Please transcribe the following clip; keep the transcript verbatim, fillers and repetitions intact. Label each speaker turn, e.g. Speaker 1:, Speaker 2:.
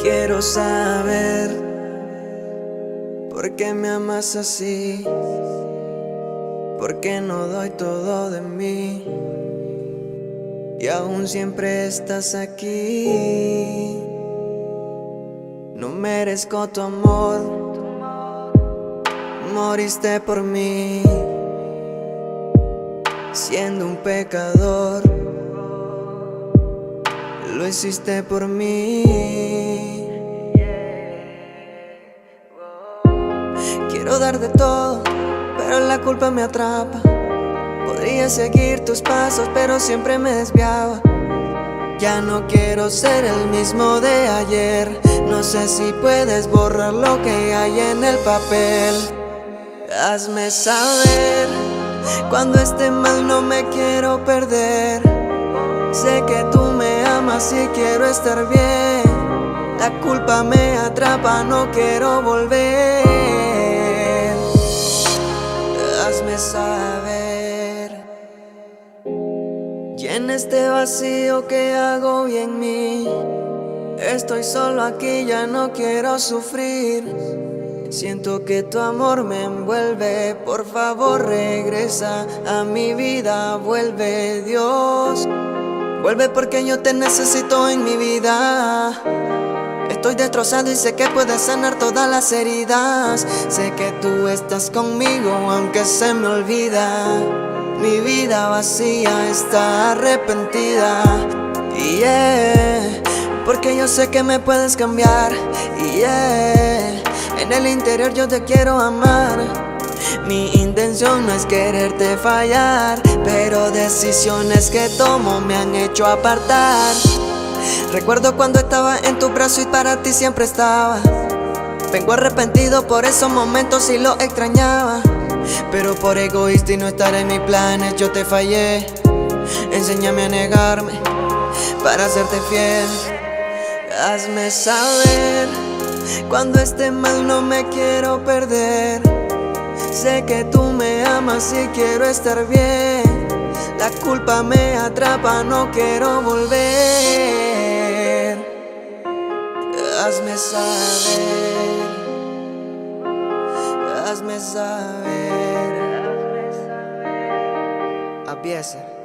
Speaker 1: Quiero saber por qué me amas así, por qué no doy todo de mí y aún siempre estás aquí. No merezco tu amor, moriste por mí, siendo un pecador, lo hiciste por mí. Quiero dar de todo, pero la culpa me atrapa. Podría seguir tus pasos, pero siempre me desviaba. Ya no quiero ser el mismo de ayer. No sé si puedes borrar lo que hay en el papel. Hazme saber cuando esté mal, no me quiero perder. Sé que tú me amas y quiero estar bien. La culpa me atrapa, no quiero volver. Hazme saber. Llena este vacío que hago y en mí. Estoy solo aquí, ya no quiero sufrir. Siento que tu amor me envuelve. Por favor regresa a mi vida, vuelve Dios. Vuelve porque yo te necesito en mi vida. Estoy destrozado y sé que puedes sanar todas las heridas. Sé que tú estás conmigo aunque se me olvida. Mi vida vacía está arrepentida. Y yeah, porque yo sé que me puedes cambiar. Y yeah, en el interior yo te quiero amar. Mi intención no es quererte fallar, pero decisiones que tomo me han hecho apartar. Recuerdo cuando estaba en tu brazo y para ti siempre estaba. Vengo arrepentido por esos momentos y lo extrañaba. Pero por egoísta y no estar en mis planes yo te fallé. Enséñame a negarme para hacerte fiel. Hazme saber cuando esté mal, no me quiero perder. Sé que tú me amas y quiero estar bien. La culpa me atrapa, no quiero volver. Hazme saber, hazme saber. Abiezer.